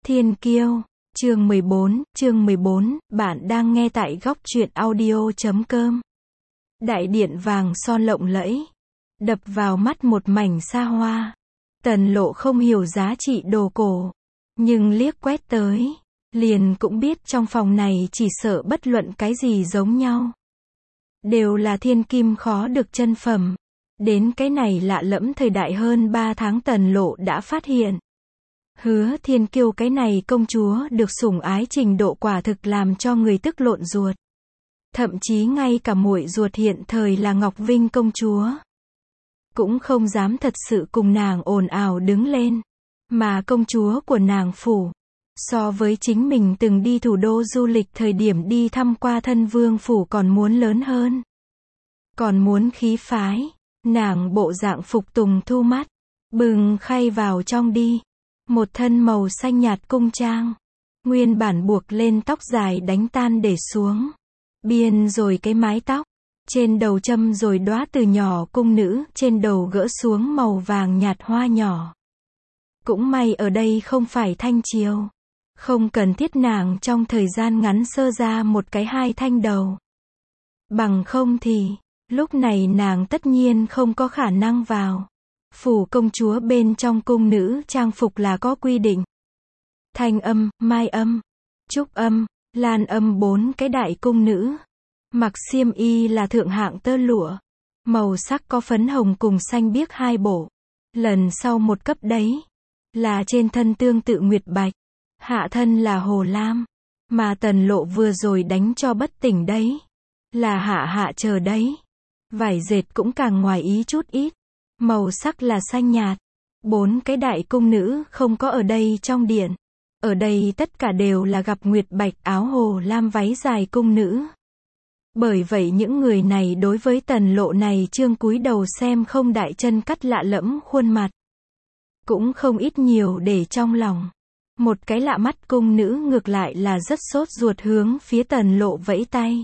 Thiên Kiêu, chương 14, bạn đang nghe tại góc truyện audio.com. Đại điện vàng son lộng lẫy, đập vào mắt một mảnh xa hoa. Tần Lộ không hiểu giá trị đồ cổ, nhưng liếc quét tới, liền cũng biết trong phòng này chỉ sợ bất luận cái gì giống nhau. Đều là thiên kim khó được chân phẩm. Đến cái này lạ lẫm thời đại hơn 3 tháng Tần Lộ đã phát hiện. Hứa Thiên Kiêu cái này công chúa được sủng ái trình độ quả thực làm cho người tức lộn ruột. Thậm chí ngay cả muội ruột hiện thời là Ngọc Vinh công chúa cũng không dám thật sự cùng nàng ồn ào đứng lên. Mà công chúa của nàng phủ, so với chính mình từng đi thủ đô du lịch thời điểm đi thăm qua thân vương phủ còn muốn lớn hơn. Còn muốn khí phái, nàng bộ dạng phục tùng thu mắt, bừng khay vào trong đi. Một thân màu xanh nhạt cung trang, nguyên bản buộc lên tóc dài đánh tan để xuống. Biên rồi cái mái tóc, trên đầu châm rồi đóa từ nhỏ cung nữ, trên đầu gỡ xuống màu vàng nhạt hoa nhỏ. Cũng may ở đây không phải thanh triều, không cần thiết nàng trong thời gian ngắn sơ ra một cái hai thanh đầu. Bằng không thì, lúc này nàng tất nhiên không có khả năng vào. Phủ công chúa bên trong cung nữ trang phục là có quy định. Thanh âm, mai âm, trúc âm, lan âm 4 cái đại cung nữ. Mặc xiêm y là thượng hạng tơ lụa. Màu sắc có phấn hồng cùng xanh biếc hai bộ. Lần sau một cấp đấy, là trên thân tương tự nguyệt bạch, hạ thân là hồ lam. Mà Tần Lộ vừa rồi đánh cho bất tỉnh đấy, là hạ chờ đấy. Vải dệt cũng càng ngoài ý chút ít. Màu sắc là xanh nhạt. 4 cái đại cung nữ không có ở đây trong điện. Ở đây tất cả đều là gặp nguyệt bạch áo hồ lam váy dài cung nữ. Bởi vậy những người này đối với Tần Lộ này trương cúi đầu xem không đại chân cắt lạ lẫm khuôn mặt, cũng không ít nhiều để trong lòng. Một cái lạ mắt cung nữ ngược lại là rất sốt ruột hướng phía Tần Lộ vẫy tay.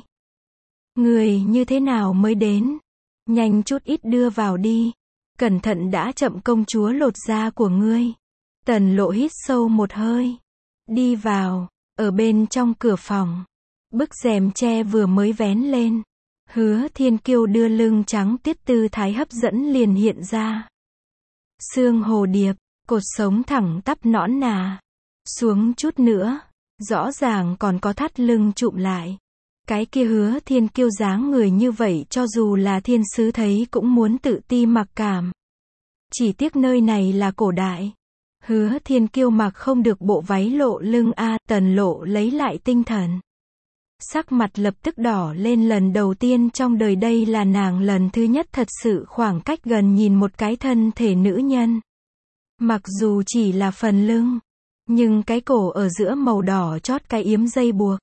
Người như thế nào mới đến? Nhanh chút ít đưa vào đi. Cẩn thận đã chậm công chúa lột da của ngươi. Tần Lộ hít sâu một hơi. Đi vào, ở bên trong cửa phòng. Bức rèm tre vừa mới vén lên. Hứa Thiên Kiêu đưa lưng trắng tiết tư thái hấp dẫn liền hiện ra. Xương hồ điệp, cột sống thẳng tắp nõn nà. Xuống chút nữa, rõ ràng còn có thắt lưng chụm lại. Cái kia Hứa Thiên Kiêu dáng người như vậy cho dù là thiên sứ thấy cũng muốn tự ti mặc cảm. Chỉ tiếc nơi này là cổ đại. Hứa Thiên Kiêu mặc không được bộ váy lộ lưng a. Tần Lộ lấy lại tinh thần. Sắc mặt lập tức đỏ lên, lần đầu tiên trong đời đây là nàng lần thứ nhất thật sự khoảng cách gần nhìn một cái thân thể nữ nhân. Mặc dù chỉ là phần lưng, nhưng cái cổ ở giữa màu đỏ chót cái yếm dây buộc.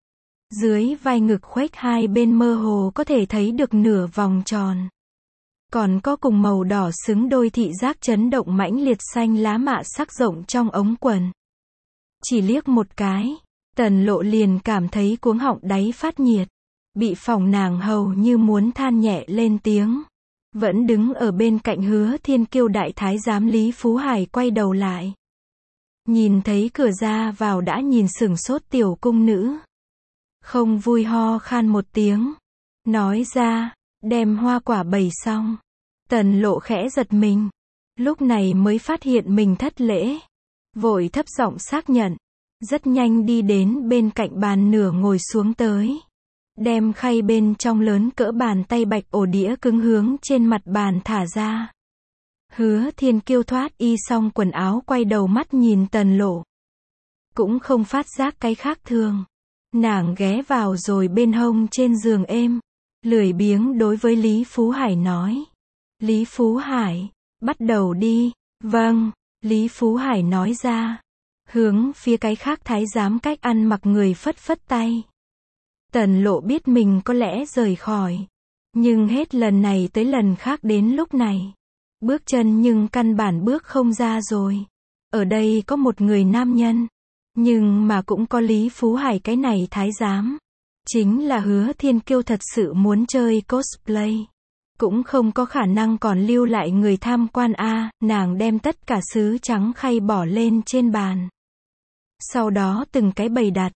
Dưới vai ngực khuếch hai bên mơ hồ có thể thấy được nửa vòng tròn. Còn có cùng màu đỏ xứng đôi thị giác chấn động mãnh liệt xanh lá mạ sắc rộng trong ống quần. Chỉ liếc một cái, Tần Lộ liền cảm thấy cuống họng đáy phát nhiệt. Bị phỏng nàng hầu như muốn than nhẹ lên tiếng. Vẫn đứng ở bên cạnh Hứa Thiên Kiêu đại thái giám Lý Phú Hải quay đầu lại. Nhìn thấy cửa ra vào đã nhìn sửng sốt tiểu cung nữ. Không vui ho khan một tiếng. Nói ra, đem hoa quả bày xong. Tần Lộ khẽ giật mình. Lúc này mới phát hiện mình thất lễ. Vội thấp giọng xác nhận. Rất nhanh đi đến bên cạnh bàn nửa ngồi xuống tới. Đem khay bên trong lớn cỡ bàn tay bạch ổ đĩa cứng hướng trên mặt bàn thả ra. Hứa Thiên Kiêu thoát y xong quần áo quay đầu mắt nhìn Tần Lộ. Cũng không phát giác cái khác thường. Nàng ghé vào rồi bên hông trên giường êm. Lười biếng đối với Lý Phú Hải nói. Lý Phú Hải, bắt đầu đi. Vâng, Lý Phú Hải nói ra. Hướng phía cái khác thái giám cách ăn mặc người phất phất tay. Tần Lộ biết mình có lẽ rời khỏi. Nhưng hết lần này tới lần khác đến lúc này. Bước chân nhưng căn bản bước không ra rồi. Ở đây có một người nam nhân. Nhưng mà cũng có Lý Phú Hải cái này thái giám. Chính là Hứa Thiên Kiêu thật sự muốn chơi cosplay. Cũng không có khả năng còn lưu lại người tham quan a. Nàng đem tất cả sứ trắng khay bỏ lên trên bàn. Sau đó từng cái bày đặt.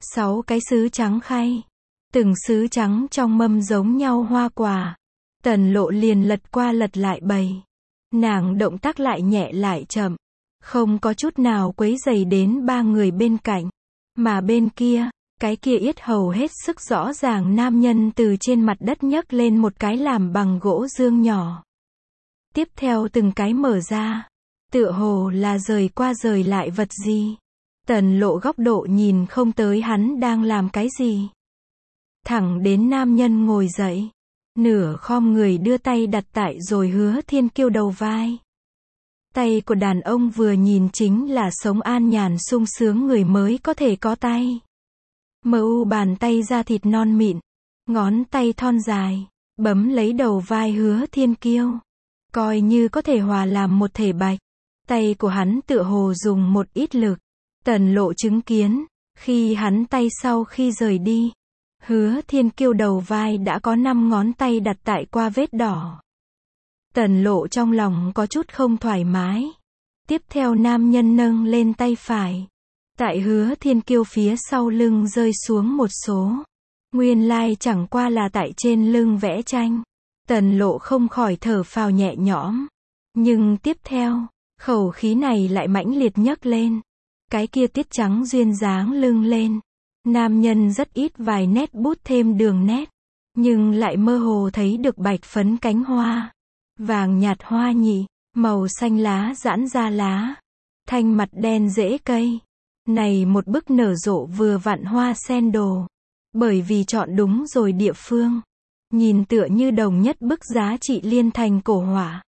6 cái sứ trắng khay. Từng sứ trắng trong mâm giống nhau hoa quả. Tần Lộ liền lật qua lật lại bày. Nàng động tác lại nhẹ lại chậm. Không có chút nào quấy rầy đến 3 người bên cạnh. Mà bên kia, cái kia yết hầu hết sức rõ ràng nam nhân từ trên mặt đất nhấc lên một cái làm bằng gỗ dương nhỏ. Tiếp theo từng cái mở ra. Tựa hồ là rời qua rời lại vật gì. Tần Lộ góc độ nhìn không tới hắn đang làm cái gì. Thẳng đến nam nhân ngồi dậy. Nửa khom người đưa tay đặt tại rồi Hứa Thiên Kiêu đầu vai. Tay của đàn ông vừa nhìn chính là sống an nhàn sung sướng người mới có thể có tay. Mờ u bàn tay da thịt non mịn. Ngón tay thon dài. Bấm lấy đầu vai Hứa Thiên Kiêu. Coi như có thể hòa làm một thể bạch. Tay của hắn tựa hồ dùng một ít lực. Tần Lộ chứng kiến. Khi hắn tay sau khi rời đi. Hứa Thiên Kiêu đầu vai đã có 5 ngón tay đặt tại qua vết đỏ. Tần Lộ trong lòng có chút không thoải mái. Tiếp theo nam nhân nâng lên tay phải. Tại Hứa Thiên Kiêu phía sau lưng rơi xuống một số. Nguyên lai chẳng qua là tại trên lưng vẽ tranh. Tần Lộ không khỏi thở phào nhẹ nhõm. Nhưng tiếp theo, khẩu khí này lại mãnh liệt nhấc lên. Cái kia tiết trắng duyên dáng lưng lên. Nam nhân rất ít vài nét bút thêm đường nét. Nhưng lại mơ hồ thấy được bạch phấn cánh hoa. Vàng nhạt hoa nhị, màu xanh lá giãn ra lá. Thanh mặt đen rễ cây. Này một bức nở rộ vừa vặn hoa sen đồ. Bởi vì chọn đúng rồi địa phương. Nhìn tựa như đồng nhất bức giá trị liên thành cổ họa.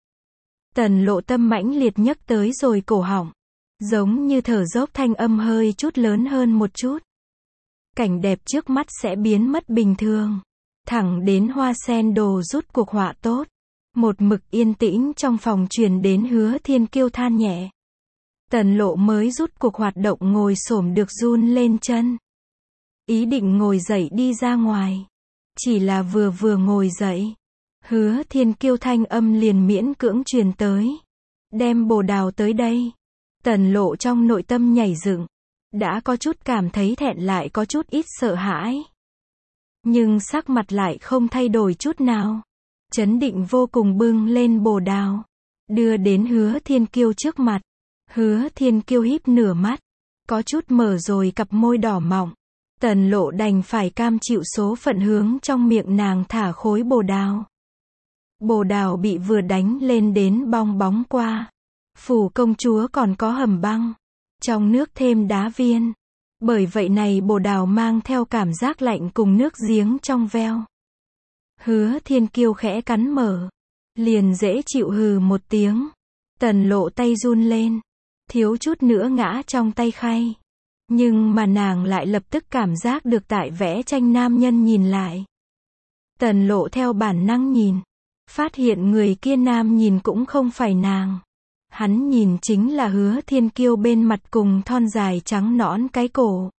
Tần Lộ tâm mãnh liệt nhấc tới rồi cổ họng. Giống như thở dốc thanh âm hơi chút lớn hơn một chút. Cảnh đẹp trước mắt sẽ biến mất bình thường. Thẳng đến hoa sen đồ rút cuộc họa tốt. Một mực yên tĩnh trong phòng truyền đến Hứa Thiên Kiêu than nhẹ. Tần Lộ mới rút cuộc hoạt động ngồi xổm được run lên chân. Ý định ngồi dậy đi ra ngoài. Chỉ là vừa ngồi dậy. Hứa Thiên Kiêu thanh âm liền miễn cưỡng truyền tới. Đem bồ đào tới đây. Tần Lộ trong nội tâm nhảy dựng. Đã có chút cảm thấy thẹn lại có chút ít sợ hãi. Nhưng sắc mặt lại không thay đổi chút nào. Chấn định vô cùng bưng lên bồ đào. Đưa đến Hứa Thiên Kiêu trước mặt. Hứa Thiên Kiêu híp nửa mắt. Có chút mở rồi cặp môi đỏ mọng. Tần Lộ đành phải cam chịu số phận hướng trong miệng nàng thả khối bồ đào. Bồ đào bị vừa đánh lên đến bong bóng qua. Phủ công chúa còn có hầm băng. Trong nước thêm đá viên. Bởi vậy này bồ đào mang theo cảm giác lạnh cùng nước giếng trong veo. Hứa Thiên Kiêu khẽ cắn mở. Liền dễ chịu hừ một tiếng. Tần Lộ tay run lên. Thiếu chút nữa ngã trong tay khay. Nhưng mà nàng lại lập tức cảm giác được tại vẽ tranh nam nhân nhìn lại. Tần Lộ theo bản năng nhìn. Phát hiện người kia nam nhìn cũng không phải nàng. Hắn nhìn chính là Hứa Thiên Kiêu bên mặt cùng thon dài trắng nõn cái cổ.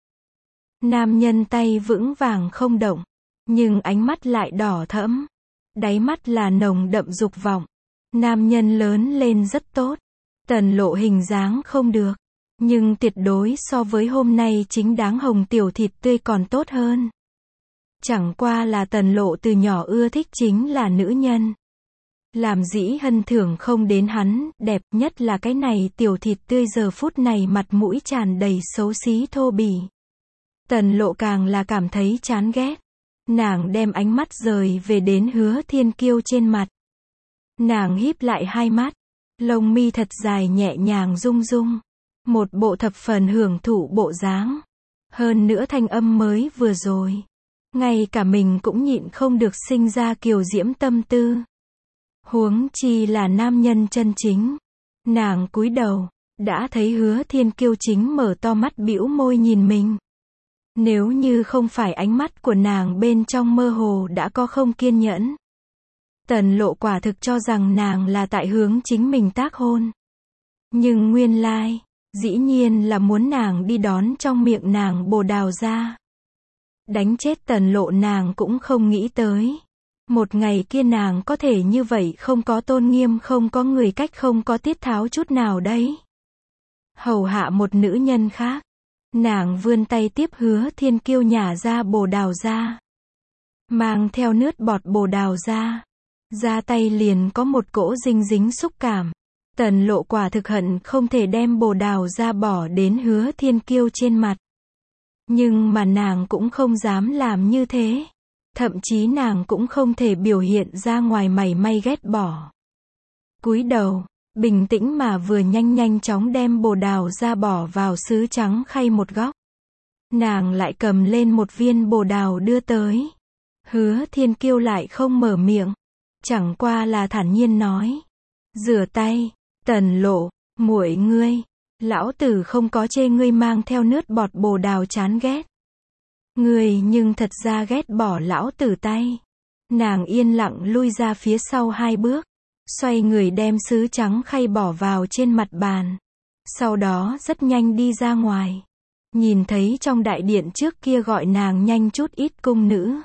Nam nhân tay vững vàng không động. Nhưng ánh mắt lại đỏ thẫm. Đáy mắt là nồng đậm dục vọng. Nam nhân lớn lên rất tốt. Tần Lộ hình dáng không được. Nhưng tuyệt đối so với hôm nay chính đáng hồng tiểu thịt tươi còn tốt hơn. Chẳng qua là Tần Lộ từ nhỏ ưa thích chính là nữ nhân. Làm dĩ hân thưởng không đến hắn, đẹp nhất là cái này tiểu thịt tươi giờ phút này mặt mũi tràn đầy xấu xí thô bỉ. Tần Lộ càng là cảm thấy chán ghét. Nàng đem ánh mắt rời về đến Hứa Thiên Kiêu trên mặt. Nàng híp lại hai mắt. Lông mi thật dài nhẹ nhàng rung rung. Một bộ thập phần hưởng thụ bộ dáng. Hơn nữa thanh âm mới vừa rồi. Ngay cả mình cũng nhịn không được sinh ra kiều diễm tâm tư. Huống chi là nam nhân chân chính. Nàng cúi đầu. Đã thấy Hứa Thiên Kiêu chính mở to mắt bĩu môi nhìn mình. Nếu như không phải ánh mắt của nàng bên trong mơ hồ đã có không kiên nhẫn. Tần Lộ quả thực cho rằng nàng là tại hướng chính mình tác hôn. Nhưng nguyên lai, dĩ nhiên là muốn nàng đi đón trong miệng nàng bồ đào ra. Đánh chết Tần Lộ nàng cũng không nghĩ tới. Một ngày kia nàng có thể như vậy không có tôn nghiêm, không có người cách, không có tiết tháo chút nào đấy. Hầu hạ một nữ nhân khác. Nàng vươn tay tiếp Hứa Thiên Kiêu nhả ra bồ đào ra. Mang theo nước bọt bồ đào ra. Ra tay liền có một cỗ dinh dính xúc cảm. Tần Lộ quả thực hận không thể đem bồ đào ra bỏ đến Hứa Thiên Kiêu trên mặt. Nhưng mà nàng cũng không dám làm như thế. Thậm chí nàng cũng không thể biểu hiện ra ngoài mảy may ghét bỏ. Cúi đầu, bình tĩnh mà vừa nhanh chóng đem bồ đào ra bỏ vào sứ trắng khay một góc. Nàng lại cầm lên một viên bồ đào đưa tới. Hứa Thiên Kiêu lại không mở miệng. Chẳng qua là thản nhiên nói. Rửa tay, Tần Lộ, muội ngươi. Lão tử không có chê ngươi mang theo nước bọt bồ đào chán ghét. Ngươi nhưng thật ra ghét bỏ lão tử tay. Nàng yên lặng lui ra phía sau 2 bước. Xoay người đem sứ trắng khay bỏ vào trên mặt bàn. Sau đó rất nhanh đi ra ngoài. Nhìn thấy trong đại điện trước kia gọi nàng nhanh chút ít cung nữ.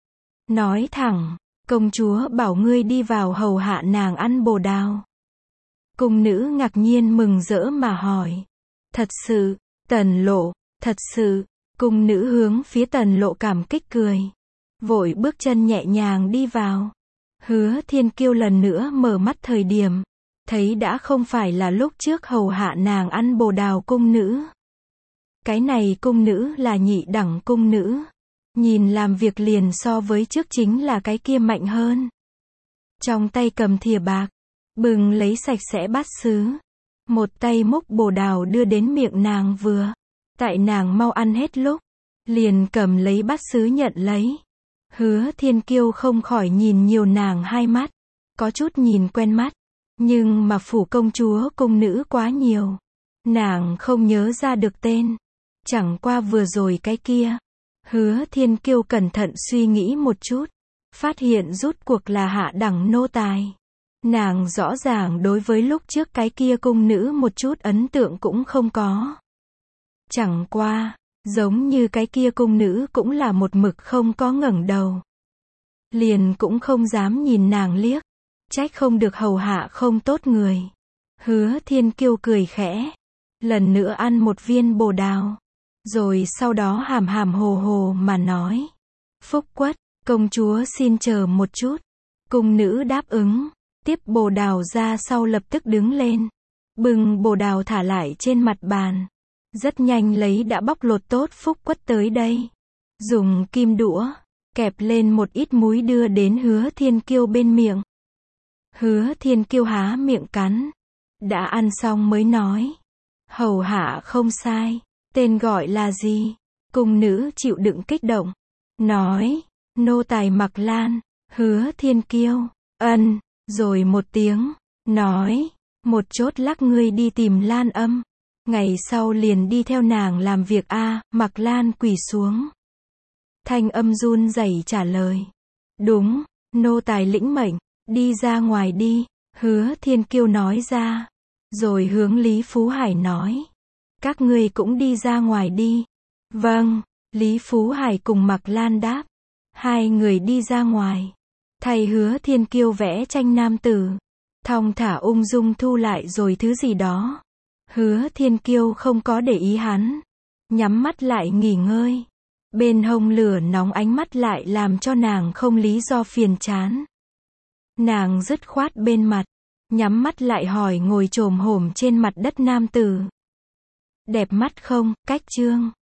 Nói thẳng, công chúa bảo ngươi đi vào hầu hạ nàng ăn bồ đào. Cung nữ ngạc nhiên mừng rỡ mà hỏi. Thật sự, Tần Lộ, thật sự. Cung nữ hướng phía Tần Lộ cảm kích cười. Vội bước chân nhẹ nhàng đi vào. Hứa Thiên Kiêu lần nữa mở mắt thời điểm. Thấy đã không phải là lúc trước hầu hạ nàng ăn bồ đào cung nữ. Cái này cung nữ là nhị đẳng cung nữ. Nhìn làm việc liền so với trước chính là cái kia mạnh hơn. Trong tay cầm thìa bạc. Bừng lấy sạch sẽ bát sứ. Một tay múc bồ đào đưa đến miệng nàng vừa. Tại nàng mau ăn hết lúc. Liền cầm lấy bát sứ nhận lấy. Hứa Thiên Kiêu không khỏi nhìn nhiều nàng 2 mắt. Có chút nhìn quen mắt. Nhưng mà phủ công chúa cung nữ quá nhiều. Nàng không nhớ ra được tên. Chẳng qua vừa rồi cái kia. Hứa Thiên Kiêu cẩn thận suy nghĩ một chút. Phát hiện rút cuộc là hạ đẳng nô tài. Nàng rõ ràng đối với lúc trước cái kia cung nữ một chút ấn tượng cũng không có. Chẳng qua, giống như cái kia cung nữ cũng là một mực không có ngẩng đầu. Liền cũng không dám nhìn nàng liếc. Trách không được hầu hạ không tốt người. Hứa Thiên Kiêu cười khẽ. Lần nữa ăn một viên bồ đào. Rồi sau đó hàm hàm hồ hồ mà nói. Phúc Quất, công chúa xin chờ một chút. Cung nữ đáp ứng. Tiếp bồ đào ra sau lập tức đứng lên. Bừng bồ đào thả lại trên mặt bàn. Rất nhanh lấy đã bóc lột tốt Phúc Quất tới đây. Dùng kim đũa. Kẹp lên một ít muối đưa đến Hứa Thiên Kiêu bên miệng. Hứa Thiên Kiêu há miệng cắn. Đã ăn xong mới nói. Hầu hạ không sai. Tên gọi là gì? Cung nữ chịu đựng kích động. Nói. Nô tài Mặc Lan. Hứa Thiên Kiêu. Ân. Rồi một tiếng. Nói. Một chốt lắc ngươi đi tìm Lan Âm. Ngày sau liền đi theo nàng làm việc a. Mặc Lan quỳ xuống. Thanh âm run rẩy trả lời. Đúng. Nô tài lĩnh mệnh. Đi ra ngoài đi. Hứa Thiên Kiêu nói ra. Rồi hướng Lý Phú Hải nói. Các ngươi cũng đi ra ngoài đi. Vâng. Lý Phú Hải cùng Mặc Lan đáp. 2 người đi ra ngoài. Thầy Hứa Thiên Kiêu vẽ tranh nam tử. Thong thả ung dung thu lại rồi thứ gì đó. Hứa Thiên Kiêu không có để ý hắn. Nhắm mắt lại nghỉ ngơi. Bên hông lửa nóng ánh mắt lại làm cho nàng không lý do phiền chán. Nàng dứt khoát bên mặt. Nhắm mắt lại hỏi ngồi chồm hổm trên mặt đất nam tử. Đẹp mắt không, Cách Trương?